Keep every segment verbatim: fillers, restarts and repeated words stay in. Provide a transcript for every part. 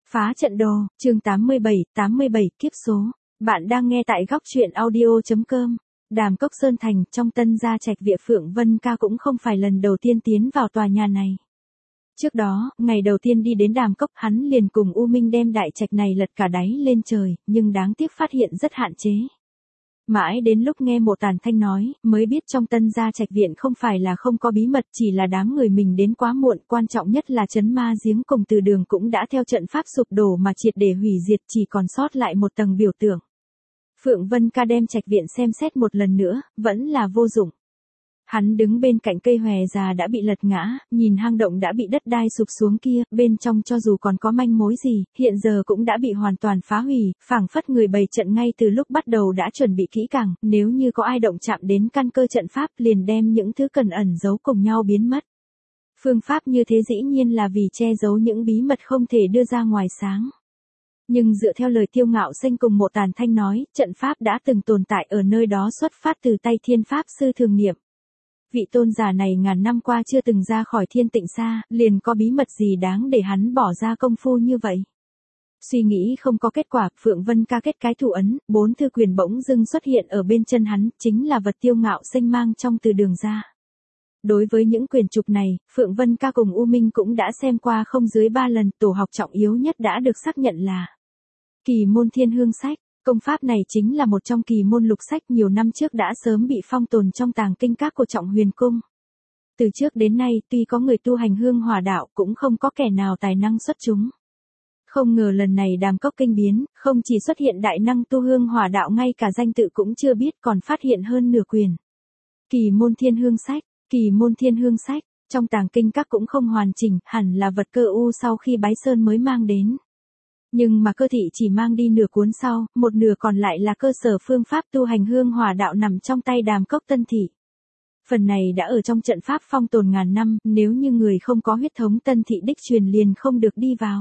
Phá trận đồ, chương tám mươi bảy, tám mươi bảy kiếp số. Bạn đang nghe tại góc truyện audio.com. Đàm Cốc Sơn Thành trong Tân Gia Trạch Viện, Phượng Vân Ca cũng không phải lần đầu tiên tiến vào tòa nhà này. Trước đó, ngày đầu tiên đi đến Đàm Cốc, hắn liền cùng U Minh đem đại trạch này lật cả đáy lên trời, nhưng đáng tiếc phát hiện rất hạn chế. Mãi đến lúc nghe Mộ Tàn Thanh nói, mới biết trong Tân Gia Trạch Viện không phải là không có bí mật, chỉ là đám người mình đến quá muộn, quan trọng nhất là trấn ma giếng cùng từ đường cũng đã theo trận pháp sụp đổ mà triệt để hủy diệt, chỉ còn sót lại một tầng biểu tượng. Phượng Vân Ca đem Trạch Viện xem xét một lần nữa, vẫn là vô dụng. Hắn đứng bên cạnh cây hòe già đã bị lật ngã, nhìn hang động đã bị đất đai sụp xuống kia, bên trong cho dù còn có manh mối gì, hiện giờ cũng đã bị hoàn toàn phá hủy, phảng phất người bày trận ngay từ lúc bắt đầu đã chuẩn bị kỹ càng, nếu như có ai động chạm đến căn cơ trận pháp liền đem những thứ cần ẩn giấu cùng nhau biến mất. Phương pháp như thế dĩ nhiên là vì che giấu những bí mật không thể đưa ra ngoài sáng. Nhưng dựa theo lời Tiêu Ngạo Xanh cùng Mộ Tàn Thanh nói, trận pháp đã từng tồn tại ở nơi đó xuất phát từ tay Thiên Pháp Sư Thường Niệm. Vị tôn giả này ngàn năm qua chưa từng ra khỏi Thiên Tịnh Sa, liền có bí mật gì đáng để hắn bỏ ra công phu như vậy. Suy nghĩ không có kết quả, Phượng Vân Ca kết cái thủ ấn, bốn thư quyền bỗng dưng xuất hiện ở bên chân hắn, chính là vật Tiêu Ngạo Xanh mang trong từ đường ra. Đối với những quyền trục này, Phượng Vân Ca cùng U Minh cũng đã xem qua không dưới ba lần, tổ học trọng yếu nhất đã được xác nhận là Kỳ Môn Thiên Hương Sách. Công pháp này chính là một trong kỳ môn lục sách nhiều năm trước đã sớm bị phong tồn trong tàng kinh các của Trọng Huyền Cung. Từ trước đến nay, tuy có người tu hành hương hỏa đạo cũng không có kẻ nào tài năng xuất chúng. Không ngờ lần này Đàm Cốc kinh biến, không chỉ xuất hiện đại năng tu hương hỏa đạo, ngay cả danh tự cũng chưa biết còn phát hiện hơn nửa quyền. Kỳ Môn Thiên Hương Sách, Kỳ Môn Thiên Hương Sách, trong tàng kinh các cũng không hoàn chỉnh, hẳn là vật Cơ U sau khi bái sơn mới mang đến. Nhưng mà Cơ Thị chỉ mang đi nửa cuốn sau, một nửa còn lại là cơ sở phương pháp tu hành hương hỏa đạo nằm trong tay Đàm Cốc Tân Thị. Phần này đã ở trong trận pháp phong tồn ngàn năm, nếu như người không có huyết thống Tân Thị đích truyền liền không được đi vào.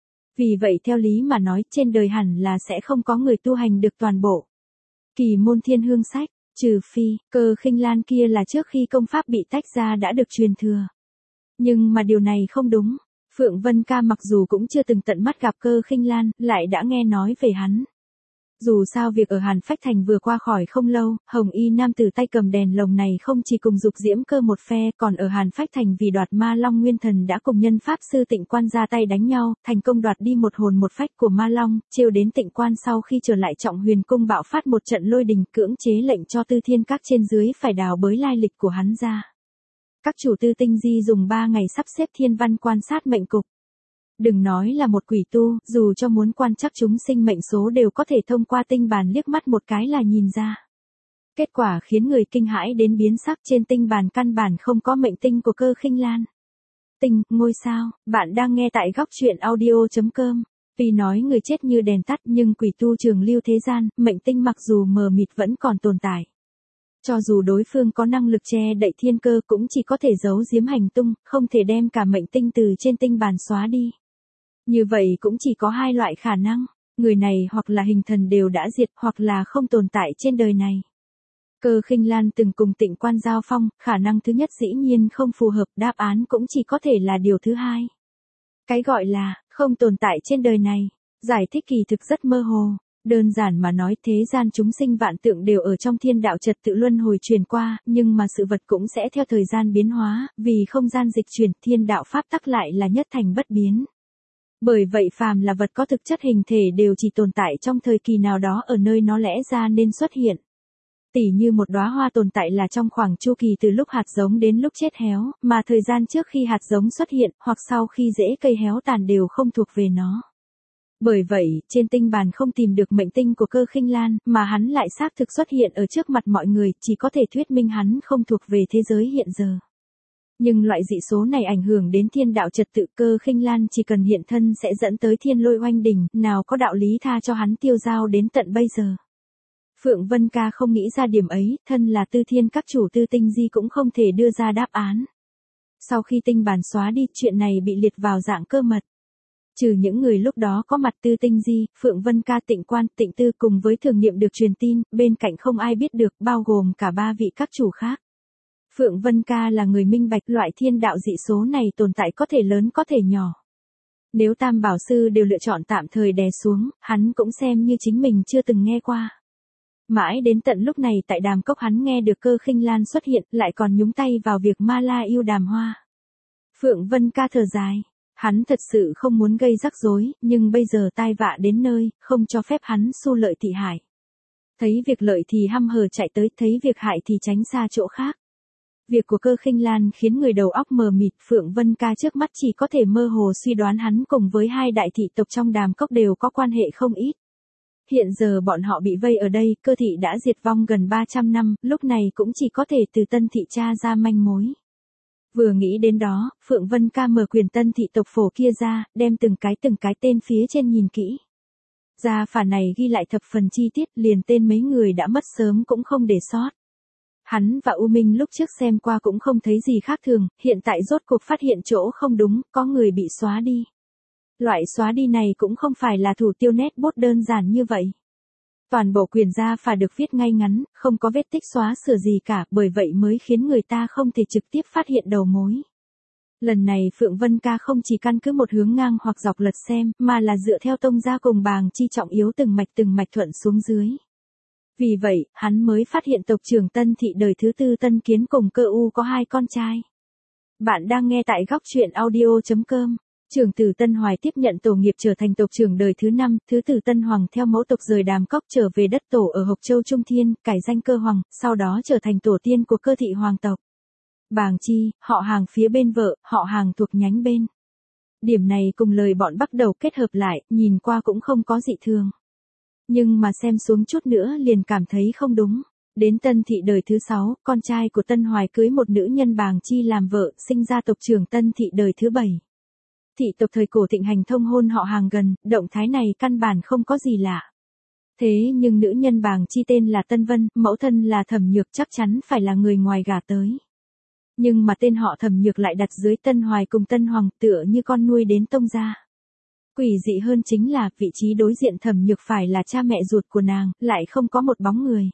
Vì vậy theo lý mà nói, trên đời hẳn là sẽ không có người tu hành được toàn bộ Kỳ Môn Thiên Hương Sách, trừ phi, Cơ Khinh Lan kia là trước khi công pháp bị tách ra đã được truyền thừa. Nhưng mà điều này không đúng. Phượng Vân Ca mặc dù cũng chưa từng tận mắt gặp Cơ Khinh Lan, lại đã nghe nói về hắn. Dù sao việc ở Hàn Phách Thành vừa qua khỏi không lâu, hồng y nam tử tay cầm đèn lồng này không chỉ cùng Dục Diễm Cơ một phe, còn ở Hàn Phách Thành vì đoạt Ma Long Nguyên Thần đã cùng nhân pháp sư Tịnh Quan ra tay đánh nhau, thành công đoạt đi một hồn một phách của Ma Long, trêu đến Tịnh Quan sau khi trở lại Trọng Huyền Cung bạo phát một trận lôi đình, cưỡng chế lệnh cho Tư Thiên Các trên dưới phải đào bới lai lịch của hắn ra. Các chủ Tư Tinh Di dùng ba ngày sắp xếp thiên văn quan sát mệnh cục. Đừng nói là một quỷ tu, dù cho muốn quan trắc chúng sinh mệnh số đều có thể thông qua tinh bàn liếc mắt một cái là nhìn ra. Kết quả khiến người kinh hãi đến biến sắc, trên tinh bàn căn bản không có mệnh tinh của Cơ Khinh Lan. Tinh, ngôi sao, bạn đang nghe tại góc truyện audio.com. Tuy nói người chết như đèn tắt nhưng quỷ tu trường lưu thế gian, mệnh tinh mặc dù mờ mịt vẫn còn tồn tại. Cho dù đối phương có năng lực che đậy thiên cơ cũng chỉ có thể giấu giếm hành tung, không thể đem cả mệnh tinh từ trên tinh bàn xóa đi. Như vậy cũng chỉ có hai loại khả năng, người này hoặc là hình thần đều đã diệt hoặc là không tồn tại trên đời này. Cơ Khinh Lan từng cùng Tịnh Quan giao phong, khả năng thứ nhất dĩ nhiên không phù hợp, đáp án cũng chỉ có thể là điều thứ hai. Cái gọi là không tồn tại trên đời này, giải thích kỳ thực rất mơ hồ. Đơn giản mà nói, thế gian chúng sinh vạn tượng đều ở trong thiên đạo trật tự luân hồi truyền qua, nhưng mà sự vật cũng sẽ theo thời gian biến hóa, vì không gian dịch chuyển, thiên đạo pháp tắc lại là nhất thành bất biến. Bởi vậy phàm là vật có thực chất hình thể đều chỉ tồn tại trong thời kỳ nào đó ở nơi nó lẽ ra nên xuất hiện. Tỉ như một đóa hoa tồn tại là trong khoảng chu kỳ từ lúc hạt giống đến lúc chết héo, mà thời gian trước khi hạt giống xuất hiện, hoặc sau khi rễ cây héo tàn đều không thuộc về nó. Bởi vậy, trên tinh bàn không tìm được mệnh tinh của Cơ Khinh Lan, mà hắn lại xác thực xuất hiện ở trước mặt mọi người, chỉ có thể thuyết minh hắn không thuộc về thế giới hiện giờ. Nhưng loại dị số này ảnh hưởng đến thiên đạo trật tự, Cơ Khinh Lan chỉ cần hiện thân sẽ dẫn tới thiên lôi oanh đỉnh, nào có đạo lý tha cho hắn tiêu dao đến tận bây giờ. Phượng Vân Ca không nghĩ ra điểm ấy, thân là Tư Thiên Các chủ Tư Tinh Di cũng không thể đưa ra đáp án. Sau khi tinh bàn xóa đi, chuyện này bị liệt vào dạng cơ mật. Trừ những người lúc đó có mặt Tư Tinh Di, Phượng Vân Ca, Tịnh Quan, Tịnh Tư cùng với Thường Niệm được truyền tin, bên cạnh không ai biết được, bao gồm cả ba vị các chủ khác. Phượng Vân Ca là người minh bạch, loại thiên đạo dị số này tồn tại có thể lớn có thể nhỏ. Nếu Tam Bảo Sư đều lựa chọn tạm thời đè xuống, hắn cũng xem như chính mình chưa từng nghe qua. Mãi đến tận lúc này tại Đàm Cốc hắn nghe được Cơ Khinh Lan xuất hiện, lại còn nhúng tay vào việc Ma La yêu Đàm Hoa. Phượng Vân Ca thở dài, hắn thật sự không muốn gây rắc rối, nhưng bây giờ tai vạ đến nơi, không cho phép hắn xu lợi thị hại. Thấy việc lợi thì hăm hở chạy tới, thấy việc hại thì tránh xa chỗ khác. Việc của Cơ Khinh Lan khiến người đầu óc mờ mịt, Phượng Vân Ca trước mắt chỉ có thể mơ hồ suy đoán hắn cùng với hai đại thị tộc trong Đàm Cốc đều có quan hệ không ít. Hiện giờ bọn họ bị vây ở đây, Cơ thị đã diệt vong gần ba trăm năm, lúc này cũng chỉ có thể từ Tân thị tra ra manh mối. Vừa nghĩ đến đó, Phượng Vân Ca mở quyền Tân thị tộc phổ kia ra, đem từng cái từng cái tên phía trên nhìn kỹ. Gia phả này ghi lại thập phần chi tiết, liền tên mấy người đã mất sớm cũng không để sót. Hắn và U Minh lúc trước xem qua cũng không thấy gì khác thường, hiện tại rốt cuộc phát hiện chỗ không đúng, có người bị xóa đi. Loại xóa đi này cũng không phải là thủ tiêu nét bút đơn giản như vậy. Toàn bộ quyền gia phả được viết ngay ngắn, không có vết tích xóa sửa gì cả, bởi vậy mới khiến người ta không thể trực tiếp phát hiện đầu mối. Lần này Phượng Vân Ca không chỉ căn cứ một hướng ngang hoặc dọc lật xem, mà là dựa theo tông gia cùng bàng chi trọng yếu từng mạch từng mạch thuận xuống dưới. Vì vậy, hắn mới phát hiện tộc trưởng Tân thị đời thứ tư Tân Kiến cùng Cơ U có hai con trai. Bạn đang nghe tại góc truyện audio chấm com. Trưởng tử Tân Hoài tiếp nhận tổ nghiệp trở thành tộc trưởng đời thứ năm, thứ tử Tân Hoàng theo mẫu tộc rời Đàm Cốc trở về đất tổ ở Hộc Châu Trung Thiên, cải danh Cơ Hoàng, sau đó trở thành tổ tiên của Cơ thị hoàng tộc. Bàng chi, họ hàng phía bên vợ, họ hàng thuộc nhánh bên. Điểm này cùng lời bọn bắt đầu kết hợp lại, nhìn qua cũng không có dị thường. Nhưng mà xem xuống chút nữa liền cảm thấy không đúng. Đến Tân thị đời thứ sáu, con trai của Tân Hoài cưới một nữ nhân Bàng chi làm vợ, sinh ra tộc trưởng Tân thị đời thứ bảy. Thị tộc thời cổ thịnh hành thông hôn họ hàng gần, động thái này căn bản không có gì lạ. Thế nhưng nữ nhân Bàng chi tên là Tân Vân, mẫu thân là Thẩm Nhược, chắc chắn phải là người ngoài gả tới. Nhưng mà tên họ Thẩm Nhược lại đặt dưới Tân Hoài cùng Tân Hoàng, tựa như con nuôi đến tông gia. Quỷ dị hơn chính là vị trí đối diện Thẩm Nhược phải là cha mẹ ruột của nàng, lại không có một bóng người.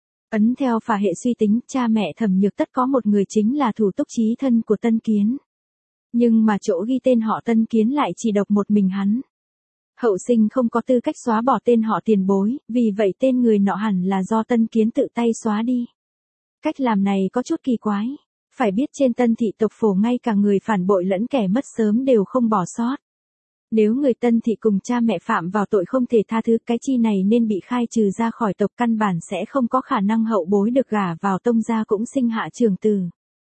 Ấn theo phả hệ suy tính, cha mẹ Thẩm Nhược tất có một người chính là thủ túc chí thân của Tân Kiến. Nhưng mà chỗ ghi tên họ Tân Kiến lại chỉ độc một mình hắn. Hậu sinh không có tư cách xóa bỏ tên họ tiền bối, vì vậy tên người nọ hẳn là do Tân Kiến tự tay xóa đi. Cách làm này có chút kỳ quái. Phải biết trên Tân thị tộc phổ ngay cả người phản bội lẫn kẻ mất sớm đều không bỏ sót. Nếu người Tân thị cùng cha mẹ phạm vào tội không thể tha thứ, cái chi này nên bị khai trừ ra khỏi tộc, căn bản sẽ không có khả năng hậu bối được gả vào tông gia cũng sinh hạ trưởng tử.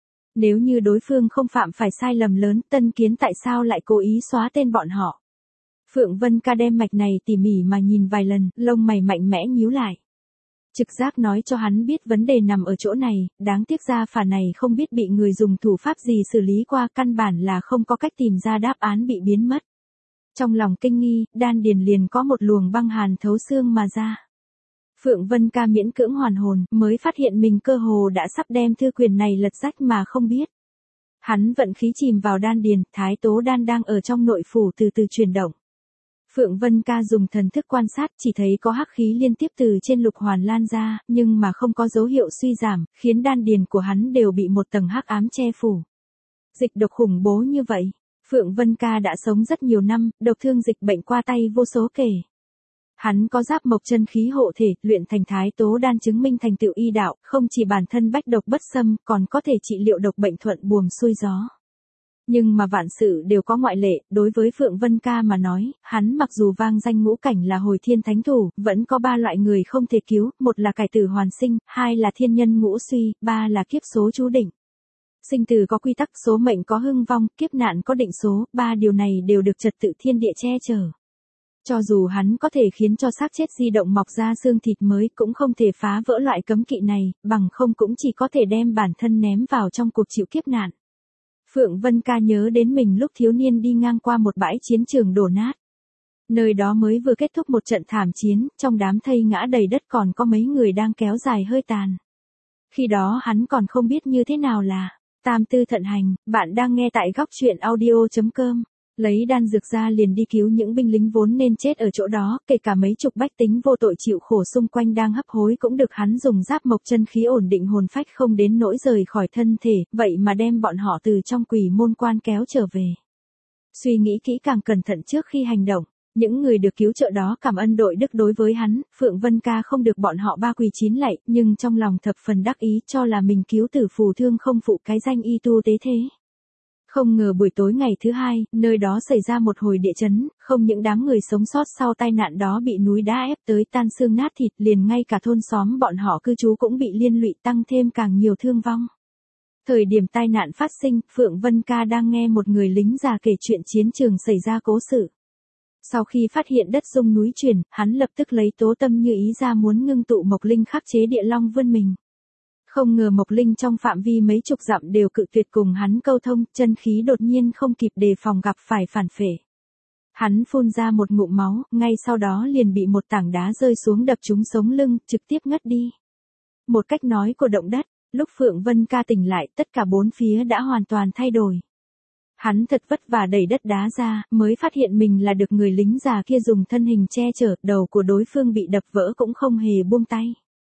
Nếu như đối phương không phạm phải sai lầm lớn, Tân Kiến tại sao lại cố ý xóa tên bọn họ? Phượng Vân Ca đem mạch này tỉ mỉ mà nhìn vài lần, lông mày mạnh mẽ nhíu lại. Trực giác nói cho hắn biết vấn đề nằm ở chỗ này, đáng tiếc ra phả này không biết bị người dùng thủ pháp gì xử lý qua, căn bản là không có cách tìm ra đáp án, bị biến mất. Trong lòng kinh nghi, đan điền liền có một luồng băng hàn thấu xương mà ra. Phượng Vân Ca miễn cưỡng hoàn hồn, mới phát hiện mình cơ hồ đã sắp đem thư quyền này lật rách mà không biết. Hắn vận khí chìm vào đan điền, thái tố đan đang ở trong nội phủ từ từ chuyển động. Phượng Vân Ca dùng thần thức quan sát, chỉ thấy có hắc khí liên tiếp từ trên lục hoàn lan ra, nhưng mà không có dấu hiệu suy giảm, khiến đan điền của hắn đều bị một tầng hắc ám che phủ. Dịch độc khủng bố như vậy, Phượng Vân Ca đã sống rất nhiều năm, độc thương dịch bệnh qua tay vô số kể. Hắn có giáp mộc chân khí hộ thể, luyện thành thái tố đan chứng minh thành tựu y đạo, không chỉ bản thân bách độc bất xâm, còn có thể trị liệu độc bệnh thuận buồm xuôi gió. Nhưng mà vạn sự đều có ngoại lệ, đối với Phượng Vân Ca mà nói, hắn mặc dù vang danh ngũ cảnh là hồi thiên thánh thủ, vẫn có ba loại người không thể cứu, một là cải tử hoàn sinh, hai là thiên nhân ngũ suy, ba là kiếp số chú định. Sinh tử có quy tắc, số mệnh có hưng vong, kiếp nạn có định số, ba điều này đều được trật tự thiên địa che chở. Cho dù hắn có thể khiến cho xác chết di động mọc ra xương thịt mới, cũng không thể phá vỡ loại cấm kỵ này, bằng không cũng chỉ có thể đem bản thân ném vào trong cuộc chịu kiếp nạn. Phượng Vân Ca nhớ đến mình lúc thiếu niên đi ngang qua một bãi chiến trường đổ nát. Nơi đó mới vừa kết thúc một trận thảm chiến, trong đám thây ngã đầy đất còn có mấy người đang kéo dài hơi tàn. Khi đó hắn còn không biết như thế nào là tam tư thận hành. Bạn đang nghe tại góc truyện audio chấm com. Lấy đan dược ra liền đi cứu những binh lính vốn nên chết ở chỗ đó, kể cả mấy chục bách tính vô tội chịu khổ xung quanh đang hấp hối cũng được hắn dùng giáp mộc chân khí ổn định hồn phách không đến nỗi rời khỏi thân thể, vậy mà đem bọn họ từ trong quỷ môn quan kéo trở về. Suy nghĩ kỹ càng cẩn thận trước khi hành động. Những người được cứu trợ đó cảm ơn đội đức đối với hắn, Phượng Vân Ca không được bọn họ ba quỳ chín lạy, nhưng trong lòng thập phần đắc ý cho là mình cứu tử phù thương không phụ cái danh y tu tế thế. Không ngờ buổi tối ngày thứ hai, nơi đó xảy ra một hồi địa chấn, không những đám người sống sót sau tai nạn đó bị núi đá ép tới tan xương nát thịt, liền ngay cả thôn xóm bọn họ cư trú cũng bị liên lụy tăng thêm càng nhiều thương vong. Thời điểm tai nạn phát sinh, Phượng Vân Ca đang nghe một người lính già kể chuyện chiến trường xảy ra cố sự. Sau khi phát hiện đất rung núi chuyển, hắn lập tức lấy tố tâm như ý ra muốn ngưng tụ Mộc Linh khắc chế địa long vươn mình. Không ngờ Mộc Linh trong phạm vi mấy chục dặm đều cự tuyệt cùng hắn câu thông, chân khí đột nhiên không kịp đề phòng gặp phải phản phệ. Hắn phun ra một ngụm máu, ngay sau đó liền bị một tảng đá rơi xuống đập trúng sống lưng, trực tiếp ngất đi. Một cách nói của động đất, lúc Phượng Vân Ca tỉnh lại tất cả bốn phía đã hoàn toàn thay đổi. Hắn thật vất vả đẩy đất đá ra, mới phát hiện mình là được người lính già kia dùng thân hình che chở, đầu của đối phương bị đập vỡ cũng không hề buông tay.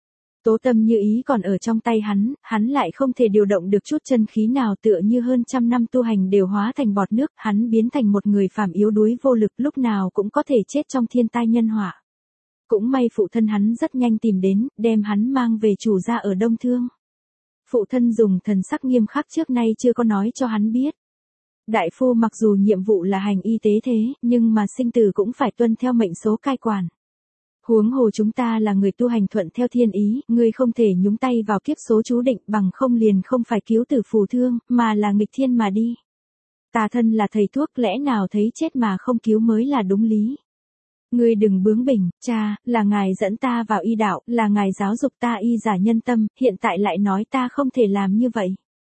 Tố tâm như ý còn ở trong tay hắn, hắn lại không thể điều động được chút chân khí nào, tựa như hơn trăm năm tu hành đều hóa thành bọt nước, hắn biến thành một người phàm yếu đuối vô lực, lúc nào cũng có thể chết trong thiên tai nhân họa. Cũng may phụ thân hắn rất nhanh tìm đến, đem hắn mang về chủ gia ở Đông Thương. Phụ thân dùng thần sắc nghiêm khắc trước nay chưa có nói cho hắn biết. Đại phu mặc dù nhiệm vụ là hành y tế thế, nhưng mà sinh tử cũng phải tuân theo mệnh số cai quản. Huống hồ chúng ta là người tu hành thuận theo thiên ý, ngươi không thể nhúng tay vào kiếp số chú định, bằng không liền không phải cứu tử phù thương, mà là nghịch thiên mà đi. Ta thân là thầy thuốc, lẽ nào thấy chết mà không cứu mới là đúng lý. Ngươi đừng bướng bỉnh, cha, là ngài dẫn ta vào y đạo, là ngài giáo dục ta y giả nhân tâm, hiện tại lại nói ta không thể làm như vậy.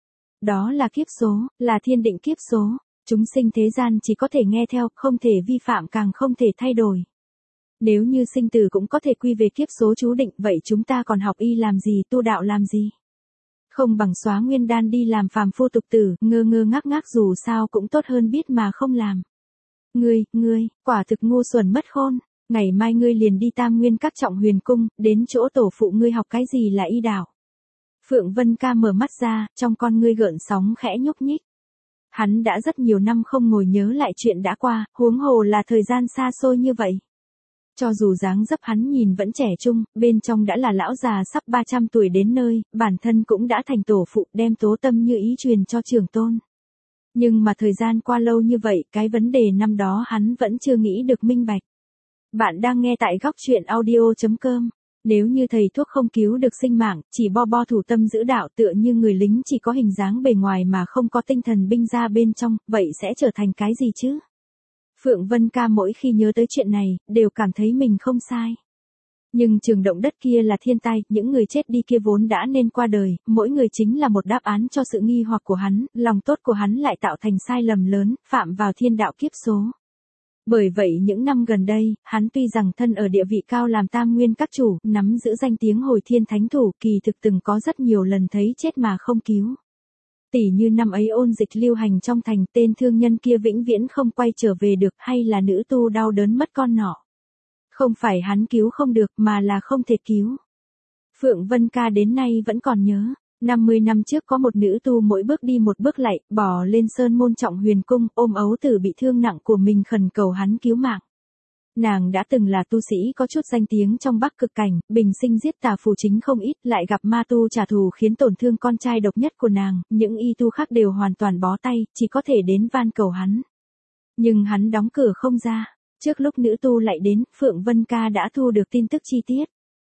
Đó là kiếp số, là thiên định kiếp số, chúng sinh thế gian chỉ có thể nghe theo, không thể vi phạm càng không thể thay đổi. Nếu như sinh tử cũng có thể quy về kiếp số chú định, vậy chúng ta còn học y làm gì, tu đạo làm gì? Không bằng xóa nguyên đan đi làm phàm phu tục tử, ngơ ngơ ngác ngác dù sao cũng tốt hơn biết mà không làm. Ngươi, ngươi, quả thực ngu xuẩn mất khôn, ngày mai ngươi liền đi Tam Nguyên Các Trọng Huyền Cung, đến chỗ tổ phụ ngươi học cái gì là y đạo. Phượng Vân Ca mở mắt ra, trong con ngươi gợn sóng khẽ nhúc nhích. Hắn đã rất nhiều năm không ngồi nhớ lại chuyện đã qua, huống hồ là thời gian xa xôi như vậy. Cho dù dáng dấp hắn nhìn vẫn trẻ trung, bên trong đã là lão già sắp ba trăm tuổi đến nơi, bản thân cũng đã thành tổ phụ, đem tố tâm như ý truyền cho trưởng tôn. Nhưng mà thời gian qua lâu như vậy, cái vấn đề năm đó hắn vẫn chưa nghĩ được minh bạch. Bạn đang nghe tại góc truyện audio chấm com. Nếu như thầy thuốc không cứu được sinh mạng, chỉ bo bo thủ tâm giữ đạo, tựa như người lính chỉ có hình dáng bề ngoài mà không có tinh thần binh ra bên trong, vậy sẽ trở thành cái gì chứ? Phượng Vân Ca mỗi khi nhớ tới chuyện này, đều cảm thấy mình không sai. Nhưng trường động đất kia là thiên tai, những người chết đi kia vốn đã nên qua đời, mỗi người chính là một đáp án cho sự nghi hoặc của hắn, lòng tốt của hắn lại tạo thành sai lầm lớn, phạm vào thiên đạo kiếp số. Bởi vậy những năm gần đây, hắn tuy rằng thân ở địa vị cao làm Tam Nguyên Các chủ, nắm giữ danh tiếng hồi thiên thánh thủ, kỳ thực từng có rất nhiều lần thấy chết mà không cứu. Tỷ như năm ấy ôn dịch lưu hành trong thành, tên thương nhân kia vĩnh viễn không quay trở về được, hay là nữ tu đau đớn mất con nọ. Không phải hắn cứu không được mà là không thể cứu. Phượng Vân Ca đến nay vẫn còn nhớ, năm mươi năm trước có một nữ tu mỗi bước đi một bước lại, bò lên sơn môn Trọng Huyền Cung, ôm ấu tử bị thương nặng của mình khẩn cầu hắn cứu mạng. Nàng đã từng là tu sĩ có chút danh tiếng trong Bắc Cực Cảnh, bình sinh giết tà phù chính không ít, lại gặp ma tu trả thù khiến tổn thương con trai độc nhất của nàng, những y tu khác đều hoàn toàn bó tay, chỉ có thể đến van cầu hắn. Nhưng hắn đóng cửa không ra, trước lúc nữ tu lại đến, Phượng Vân Ca đã thu được tin tức chi tiết.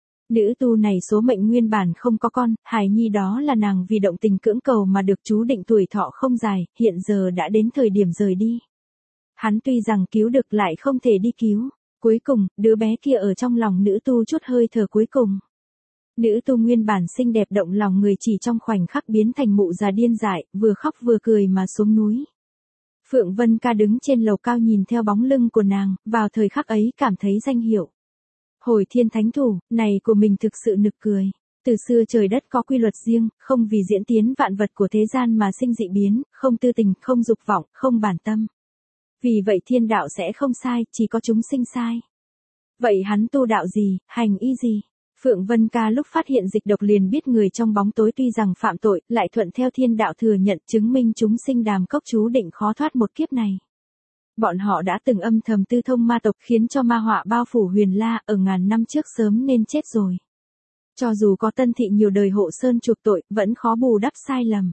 Nữ tu này số mệnh nguyên bản không có con, hài nhi đó là nàng vì động tình cưỡng cầu mà được chú định tuổi thọ không dài, hiện giờ đã đến thời điểm rời đi. Hắn tuy rằng cứu được lại không thể đi cứu, cuối cùng, đứa bé kia ở trong lòng nữ tu chút hơi thở cuối cùng. Nữ tu nguyên bản xinh đẹp động lòng người chỉ trong khoảnh khắc biến thành mụ già điên dại, vừa khóc vừa cười mà xuống núi. Phượng Vân Ca đứng trên lầu cao nhìn theo bóng lưng của nàng, vào thời khắc ấy cảm thấy danh hiệu. Hồi thiên thánh thủ, này của mình thực sự nực cười. Từ xưa trời đất có quy luật riêng, không vì diễn tiến vạn vật của thế gian mà sinh dị biến, không tư tình, không dục vọng, không bản tâm. Vì vậy thiên đạo sẽ không sai, chỉ có chúng sinh sai. Vậy hắn tu đạo gì, hành y gì? Phượng Vân Ca lúc phát hiện dịch độc liền biết người trong bóng tối tuy rằng phạm tội, lại thuận theo thiên đạo thừa nhận, chứng minh chúng sinh Đàm Cốc chú định khó thoát một kiếp này. Bọn họ đã từng âm thầm tư thông ma tộc khiến cho ma họa bao phủ Huyền La ở ngàn năm trước sớm nên chết rồi. Cho dù có Tân Thị nhiều đời hộ sơn chuộc tội, vẫn khó bù đắp sai lầm.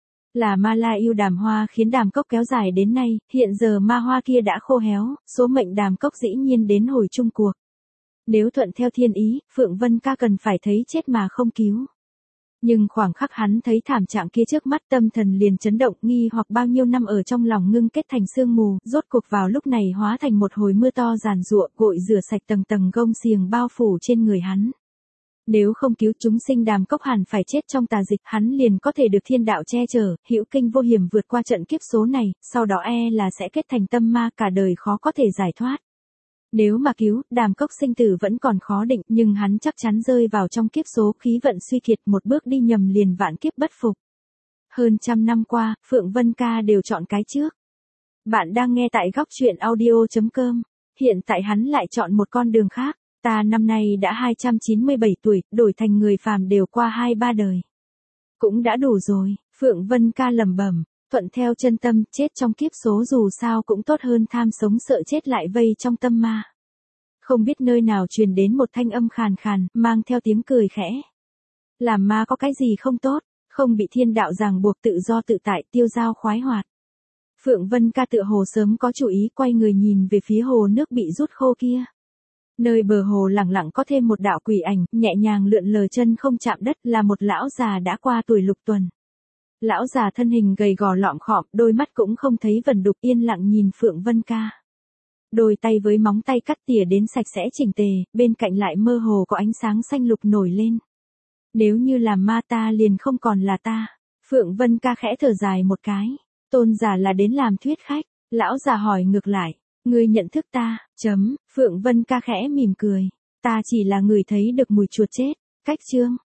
Là ma la yêu đàm hoa khiến đàm cốc kéo dài đến nay, hiện giờ ma hoa kia đã khô héo, số mệnh đàm cốc dĩ nhiên đến hồi chung cuộc. Nếu thuận theo thiên ý, Phượng Vân Ca cần phải thấy chết mà không cứu. Nhưng khoảng khắc hắn thấy thảm trạng kia trước mắt, tâm thần liền chấn động, nghi hoặc bao nhiêu năm ở trong lòng ngưng kết thành sương mù, rốt cuộc vào lúc này hóa thành một hồi mưa to giàn giụa, gội rửa sạch tầng tầng gông xiềng bao phủ trên người hắn. Nếu không cứu chúng sinh đàm cốc hẳn phải chết trong tà dịch, hắn liền có thể được thiên đạo che chở, hữu kinh vô hiểm vượt qua trận kiếp số này, sau đó e là sẽ kết thành tâm ma, cả đời khó có thể giải thoát. Nếu mà cứu, đàm cốc sinh tử vẫn còn khó định, nhưng hắn chắc chắn rơi vào trong kiếp số, khí vận suy kiệt, một bước đi nhầm liền vạn kiếp bất phục. Hơn trăm năm qua, Phượng Vân Ca đều chọn cái trước. Bạn đang nghe tại góc truyện audio chấm com. Hiện tại hắn lại chọn một con đường khác. Ta năm nay đã hai trăm chín mươi bảy tuổi, đổi thành người phàm đều qua hai ba đời. Cũng đã đủ rồi, Phượng Vân Ca lẩm bẩm, thuận theo chân tâm, chết trong kiếp số dù sao cũng tốt hơn tham sống sợ chết lại vây trong tâm ma. Không biết nơi nào truyền đến một thanh âm khàn khàn, mang theo tiếng cười khẽ. Làm ma có cái gì không tốt, không bị thiên đạo ràng buộc, tự do tự tại, tiêu dao khoái hoạt. Phượng Vân Ca tựa hồ sớm có chủ ý, quay người nhìn về phía hồ nước bị rút khô kia. Nơi bờ hồ lẳng lặng có thêm một đạo quỷ ảnh, nhẹ nhàng lượn lờ chân không chạm đất, là một lão già đã qua tuổi lục tuần. Lão già thân hình gầy gò lọm khọm, đôi mắt cũng không thấy vẩn đục, yên lặng nhìn Phượng Vân Ca. Đôi tay với móng tay cắt tỉa đến sạch sẽ chỉnh tề, bên cạnh lại mơ hồ có ánh sáng xanh lục nổi lên. Nếu như làm ma ta liền không còn là ta. Phượng Vân Ca khẽ thở dài một cái. Tôn giả là đến làm thuyết khách. Lão già hỏi ngược lại. Ngươi nhận thức ta, chấm, Phượng Vân Ca khẽ mỉm cười. Ta chỉ là người thấy được mùi chuột chết. Cách chương.